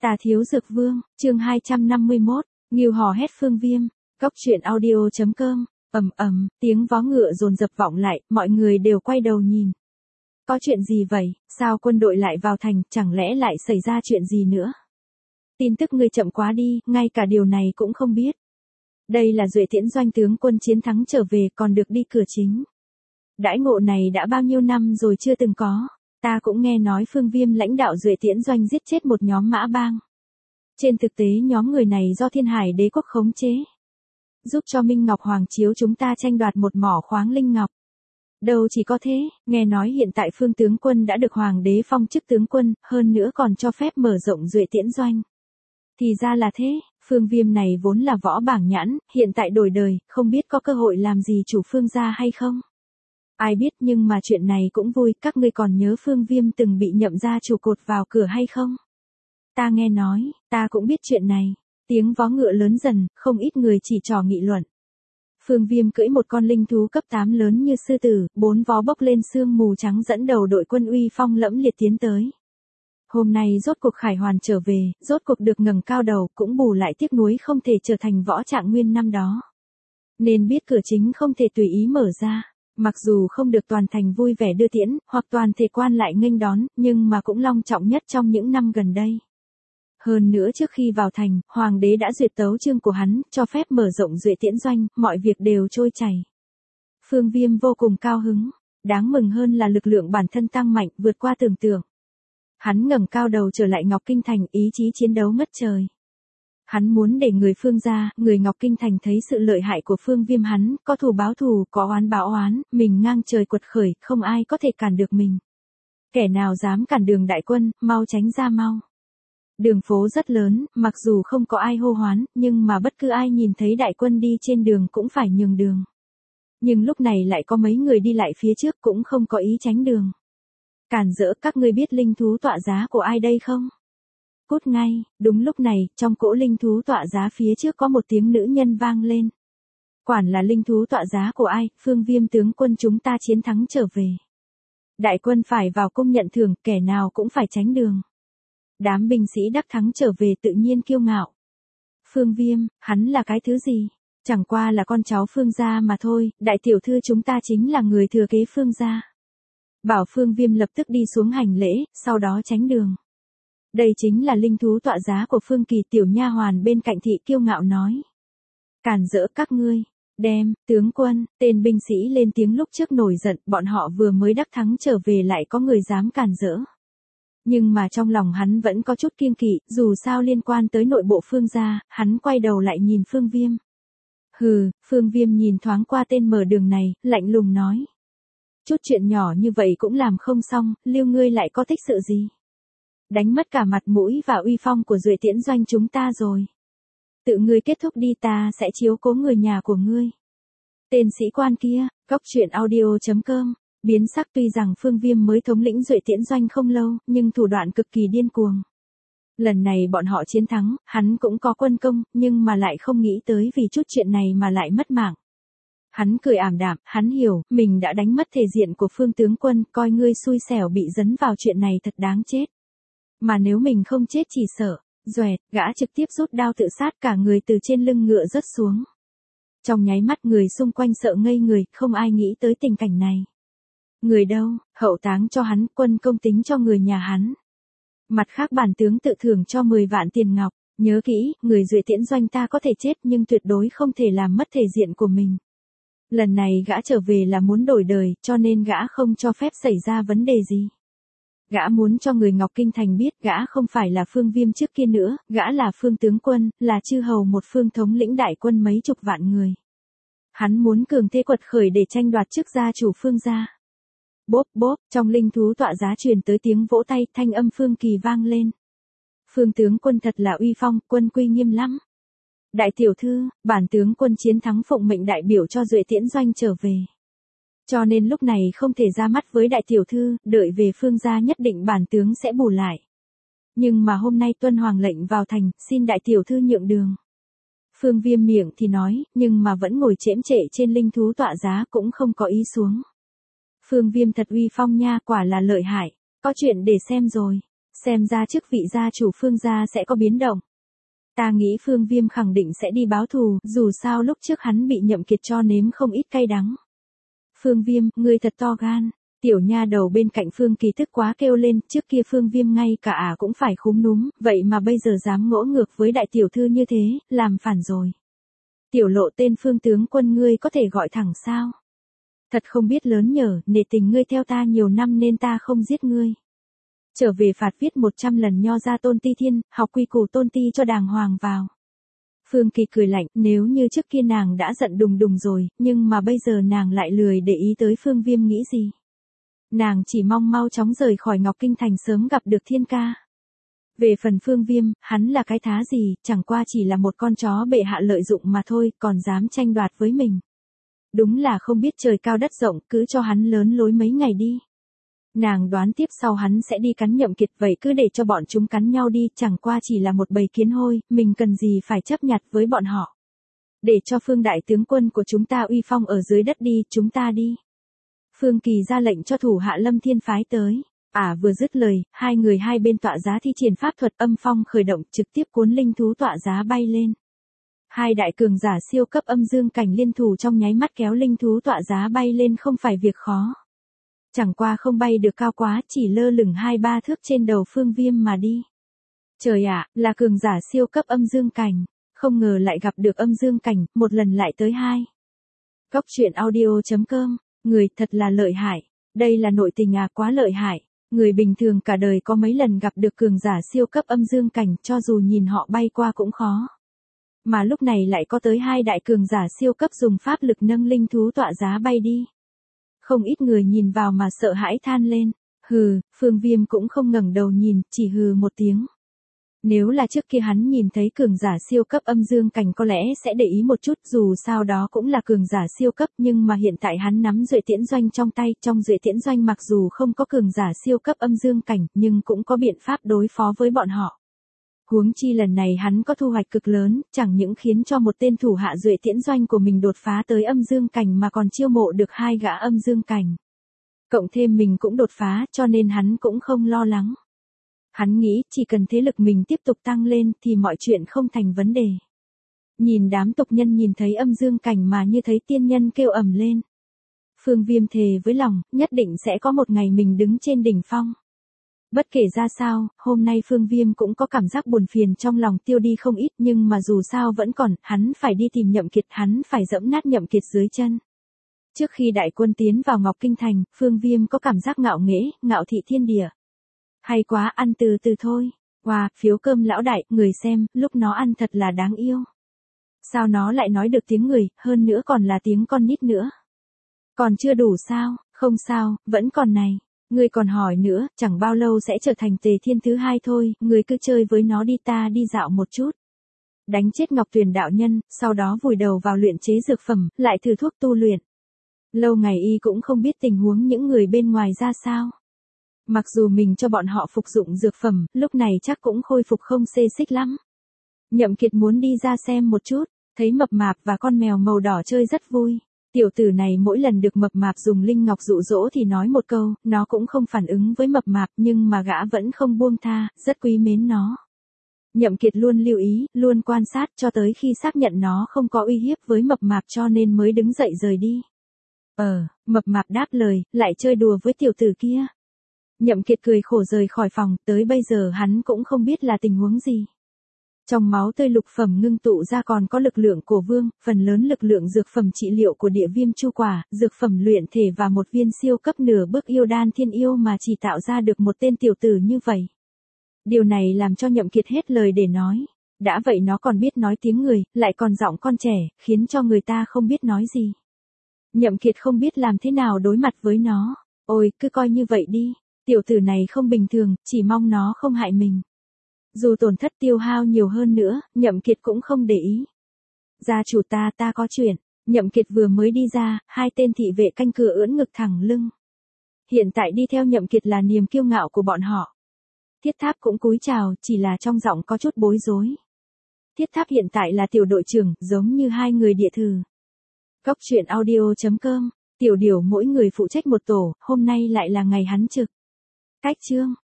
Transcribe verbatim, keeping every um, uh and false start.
Tà Thiếu Dược Vương, chương hai trăm năm mươi mốt, Ngưu hò hét Phương Viêm, Cốc truyện audio chấm com, ầm ầm, tiếng vó ngựa dồn dập vọng lại, mọi người đều quay đầu nhìn. Có chuyện gì vậy, sao quân đội lại vào thành, chẳng lẽ lại xảy ra chuyện gì nữa? Tin tức ngươi chậm quá đi, ngay cả điều này cũng không biết. Đây là Duệ Tiễn Doanh tướng quân chiến thắng trở về còn được đi cửa chính. Đãi ngộ này đã bao nhiêu năm rồi chưa từng có. Ta cũng nghe nói Phương Viêm lãnh đạo Duệ Tiễn Doanh giết chết một nhóm mã bang. Trên thực tế nhóm người này do Thiên Hải Đế quốc khống chế, giúp cho Minh Ngọc Hoàng Chiếu chúng ta tranh đoạt một mỏ khoáng linh ngọc. Đâu chỉ có thế, nghe nói hiện tại Phương tướng quân đã được Hoàng đế phong chức tướng quân, hơn nữa còn cho phép mở rộng Duệ Tiễn Doanh. Thì ra là thế, Phương Viêm này vốn là võ bảng nhãn, hiện tại đổi đời, không biết có cơ hội làm gì chủ Phương gia hay không? Ai biết, nhưng mà chuyện này cũng vui, các ngươi còn nhớ Phương Viêm từng bị nhậm gia chủ cột vào cửa hay không? Ta nghe nói, ta cũng biết chuyện này. Tiếng vó ngựa lớn dần, không ít người chỉ trò nghị luận. Phương Viêm cưỡi một con linh thú cấp tám lớn như sư tử, bốn vó bốc lên sương mù trắng dẫn đầu đội quân uy phong lẫm liệt tiến tới. Hôm nay rốt cuộc Khải Hoàn trở về, rốt cuộc được ngẩng cao đầu, cũng bù lại tiếc nuối không thể trở thành võ trạng nguyên năm đó. Nên biết cửa chính không thể tùy ý mở ra. Mặc dù không được toàn thành vui vẻ đưa tiễn, hoặc toàn thể quan lại nghênh đón, nhưng mà cũng long trọng nhất trong những năm gần đây. Hơn nữa trước khi vào thành, Hoàng đế đã duyệt tấu chương của hắn, cho phép mở rộng Duệ Tiễn Doanh, mọi việc đều trôi chảy. Phương Viêm vô cùng cao hứng, đáng mừng hơn là lực lượng bản thân tăng mạnh, vượt qua tưởng tượng. Hắn ngẩng cao đầu trở lại Ngọc Kinh Thành, ý chí chiến đấu ngất trời. Hắn muốn để người Phương gia, người Ngọc Kinh Thành thấy sự lợi hại của Phương Viêm hắn, có thù báo thù, có oán báo oán, mình ngang trời quật khởi, không ai có thể cản được mình. Kẻ nào dám cản đường đại quân, mau tránh ra mau. Đường phố rất lớn, mặc dù không có ai hô hoán, nhưng mà bất cứ ai nhìn thấy đại quân đi trên đường cũng phải nhường đường. Nhưng lúc này lại có mấy người đi lại phía trước cũng không có ý tránh đường. Cản rỡ, các ngươi biết linh thú tọa giá của ai đây không? Cút ngay, đúng lúc này, trong cỗ linh thú tọa giá phía trước có một tiếng nữ nhân vang lên. Quản là linh thú tọa giá của ai, Phương Viêm tướng quân chúng ta chiến thắng trở về. Đại quân phải vào cung nhận thưởng, kẻ nào cũng phải tránh đường. Đám binh sĩ đắc thắng trở về tự nhiên kiêu ngạo. Phương Viêm, hắn là cái thứ gì? Chẳng qua là con cháu Phương gia mà thôi, đại tiểu thư chúng ta chính là người thừa kế Phương gia. Bảo Phương Viêm lập tức đi xuống hành lễ, sau đó tránh đường. Đây chính là linh thú tọa giá của Phương Kỳ, tiểu nha hoàn bên cạnh thị kiêu ngạo nói. Cản rỡ các ngươi, đem, tướng quân, tên binh sĩ lên tiếng lúc trước nổi giận, bọn họ vừa mới đắc thắng trở về lại có người dám cản rỡ. Nhưng mà trong lòng hắn vẫn có chút kiêng kỵ, dù sao liên quan tới nội bộ Phương gia, hắn quay đầu lại nhìn Phương Viêm. Hừ, Phương Viêm nhìn thoáng qua tên mở đường này, lạnh lùng nói. Chút chuyện nhỏ như vậy cũng làm không xong, lưu ngươi lại có thích sự gì? Đánh mất cả mặt mũi và uy phong của Duệ Tiễn Doanh chúng ta rồi. Tự ngươi kết thúc đi, ta sẽ chiếu cố người nhà của ngươi. Tên sĩ quan kia, Cốc truyện audio chấm com, biến sắc. Tuy rằng Phương Viêm mới thống lĩnh Duệ Tiễn Doanh không lâu, nhưng thủ đoạn cực kỳ điên cuồng. Lần này bọn họ chiến thắng, hắn cũng có quân công, nhưng mà lại không nghĩ tới vì chút chuyện này mà lại mất mạng. Hắn cười ảm đạm, hắn hiểu, mình đã đánh mất thể diện của Phương tướng quân, coi ngươi xui xẻo bị dấn vào chuyện này thật đáng chết. Mà nếu mình không chết chỉ sợ, doẹt, gã trực tiếp rút đao tự sát, cả người từ trên lưng ngựa rớt xuống. Trong nháy mắt người xung quanh sợ ngây người, không ai nghĩ tới tình cảnh này. Người đâu, hậu táng cho hắn, quân công tính cho người nhà hắn. Mặt khác bản tướng tự thưởng cho mười vạn tiền ngọc, nhớ kỹ, người Duệ Tiễn Doanh ta có thể chết nhưng tuyệt đối không thể làm mất thể diện của mình. Lần này gã trở về là muốn đổi đời, cho nên gã không cho phép xảy ra vấn đề gì. Gã muốn cho người Ngọc Kinh Thành biết gã không phải là Phương Viêm trước kia nữa, gã là Phương tướng quân, là chư hầu một phương thống lĩnh đại quân mấy chục vạn người. Hắn muốn cường thế quật khởi để tranh đoạt chức gia chủ Phương gia. Bốp bốp, trong linh thú tọa giá truyền tới tiếng vỗ tay, thanh âm Phương Kỳ vang lên. Phương tướng quân thật là uy phong, quân quy nghiêm lắm. Đại tiểu thư, bản tướng quân chiến thắng phụng mệnh đại biểu cho Duệ Tiễn Doanh trở về. Cho nên lúc này không thể ra mắt với đại tiểu thư, đợi về Phương gia nhất định bản tướng sẽ bù lại. Nhưng mà hôm nay tuân hoàng lệnh vào thành, xin đại tiểu thư nhượng đường. Phương Viêm miệng thì nói, nhưng mà vẫn ngồi chễm trệ trên linh thú tọa giá cũng không có ý xuống. Phương Viêm thật uy phong nha, quả là lợi hại, có chuyện để xem rồi. Xem ra chức vị gia chủ Phương gia sẽ có biến động. Ta nghĩ Phương Viêm khẳng định sẽ đi báo thù, dù sao lúc trước hắn bị Nhậm Kiệt cho nếm không ít cay đắng. Phương Viêm, ngươi thật to gan. Tiểu nha đầu bên cạnh Phương Kỳ tức quá kêu lên, trước kia Phương Viêm ngay cả ả cũng phải khúm núm, vậy mà bây giờ dám ngỗ ngược với đại tiểu thư như thế, làm phản rồi. Tiểu lộ tên Phương tướng quân ngươi có thể gọi thẳng sao? Thật không biết lớn nhở, nể tình ngươi theo ta nhiều năm nên ta không giết ngươi. Trở về phạt viết một trăm lần nho ra Tôn Ti Thiên, học quy củ Tôn Ti cho đàng hoàng vào. Phương Kỳ cười lạnh, nếu như trước kia nàng đã giận đùng đùng rồi, nhưng mà bây giờ nàng lại lười để ý tới Phương Viêm nghĩ gì. Nàng chỉ mong mau chóng rời khỏi Ngọc Kinh Thành sớm gặp được Thiên ca. Về phần Phương Viêm, hắn là cái thá gì, chẳng qua chỉ là một con chó bệ hạ lợi dụng mà thôi, còn dám tranh đoạt với mình. Đúng là không biết trời cao đất rộng, cứ cho hắn lớn lối mấy ngày đi. Nàng đoán tiếp sau hắn sẽ đi cắn Nhậm Kiệt, vậy cứ để cho bọn chúng cắn nhau đi, chẳng qua chỉ là một bầy kiến hôi, mình cần gì phải chấp nhặt với bọn họ. Để cho Phương đại tướng quân của chúng ta uy phong ở dưới đất đi, chúng ta đi. Phương Kỳ ra lệnh cho thủ hạ Lâm Thiên phái tới. À vừa dứt lời, hai người hai bên tọa giá thi triển pháp thuật âm phong khởi động, trực tiếp cuốn linh thú tọa giá bay lên. Hai đại cường giả siêu cấp âm dương cảnh liên thủ trong nháy mắt kéo linh thú tọa giá bay lên không phải việc khó. Chẳng qua không bay được cao quá, chỉ lơ lửng hai ba thước trên đầu Phương Viêm mà đi. Trời ạ, là cường giả siêu cấp âm dương cảnh, không ngờ lại gặp được âm dương cảnh, một lần lại tới hai. Góc truyện audio chấm com, người thật là lợi hại, đây là nội tình à, quá lợi hại. Người bình thường cả đời có mấy lần gặp được cường giả siêu cấp âm dương cảnh, cho dù nhìn họ bay qua cũng khó. Mà lúc này lại có tới hai đại cường giả siêu cấp dùng pháp lực nâng linh thú tọa giá bay đi. Không ít người nhìn vào mà sợ hãi than lên. Hừ, Phương Viêm cũng không ngẩng đầu nhìn, chỉ hừ một tiếng. Nếu là trước kia hắn nhìn thấy cường giả siêu cấp âm dương cảnh có lẽ sẽ để ý một chút, dù sao đó cũng là cường giả siêu cấp, nhưng mà hiện tại hắn nắm Duệ Tiễn Doanh trong tay, trong Duệ Tiễn Doanh mặc dù không có cường giả siêu cấp âm dương cảnh, nhưng cũng có biện pháp đối phó với bọn họ. Huống chi lần này hắn có thu hoạch cực lớn, chẳng những khiến cho một tên thủ hạ Duệ Tiễn Doanh của mình đột phá tới âm dương cảnh mà còn chiêu mộ được hai gã âm dương cảnh. Cộng thêm mình cũng đột phá, cho nên hắn cũng không lo lắng. Hắn nghĩ chỉ cần thế lực mình tiếp tục tăng lên thì mọi chuyện không thành vấn đề. Nhìn đám tộc nhân nhìn thấy âm dương cảnh mà như thấy tiên nhân kêu ầm lên. Phương Viêm thề với lòng, nhất định sẽ có một ngày mình đứng trên đỉnh phong. Bất kể ra sao, hôm nay Phương Viêm cũng có cảm giác buồn phiền trong lòng tiêu đi không ít, nhưng mà dù sao vẫn còn, hắn phải đi tìm Nhậm Kiệt, hắn phải dẫm nát Nhậm Kiệt dưới chân. Trước khi đại quân tiến vào Ngọc Kinh Thành, Phương Viêm có cảm giác ngạo nghễ, ngạo thị thiên địa. Hay quá, ăn từ từ thôi. Wow, phiếu cơm lão đại, người xem, lúc nó ăn thật là đáng yêu. Sao nó lại nói được tiếng người, hơn nữa còn là tiếng con nít nữa. Còn chưa đủ sao, không sao, vẫn còn này. Ngươi còn hỏi nữa, chẳng bao lâu sẽ trở thành Tề Thiên thứ hai thôi, ngươi cứ chơi với nó đi, ta đi dạo một chút. Đánh chết Ngọc Tuyền đạo nhân, sau đó vùi đầu vào luyện chế dược phẩm, lại thử thuốc tu luyện. Lâu ngày y cũng không biết tình huống những người bên ngoài ra sao. Mặc dù mình cho bọn họ phục dụng dược phẩm, lúc này chắc cũng khôi phục không xê xích lắm. Nhậm Kiệt muốn đi ra xem một chút, thấy mập mạp và con mèo màu đỏ chơi rất vui. Tiểu tử này mỗi lần được mập mạp dùng linh ngọc dụ dỗ thì nói một câu, nó cũng không phản ứng với mập mạp, nhưng mà gã vẫn không buông tha, rất quý mến nó. Nhậm Kiệt luôn lưu ý, luôn quan sát cho tới khi xác nhận nó không có uy hiếp với mập mạp cho nên mới đứng dậy rời đi. Ờ, mập mạp đáp lời, lại chơi đùa với tiểu tử kia. Nhậm Kiệt cười khổ rời khỏi phòng, tới bây giờ hắn cũng không biết là tình huống gì. Trong máu tươi lục phẩm ngưng tụ ra còn có lực lượng của vương, phần lớn lực lượng dược phẩm trị liệu của địa viêm chu quả, dược phẩm luyện thể và một viên siêu cấp nửa bước yêu đan thiên yêu mà chỉ tạo ra được một tên tiểu tử như vậy. Điều này làm cho Nhậm Kiệt hết lời để nói. Đã vậy nó còn biết nói tiếng người, lại còn giọng con trẻ, khiến cho người ta không biết nói gì. Nhậm Kiệt không biết làm thế nào đối mặt với nó. Ôi, cứ coi như vậy đi. Tiểu tử này không bình thường, chỉ mong nó không hại mình. Dù tổn thất tiêu hao nhiều hơn nữa, Nhậm Kiệt cũng không để ý. Gia chủ ta, ta có chuyện. Nhậm Kiệt vừa mới đi ra, hai tên thị vệ canh cửa ưỡn ngực thẳng lưng. Hiện tại đi theo Nhậm Kiệt là niềm kiêu ngạo của bọn họ. Thiết Tháp cũng cúi chào, chỉ là trong giọng có chút bối rối. Thiết Tháp hiện tại là tiểu đội trưởng, giống như hai người địa thừ. Góc truyện audio chấm com, tiểu điểu mỗi người phụ trách một tổ, hôm nay lại là ngày hắn trực. Cách chương.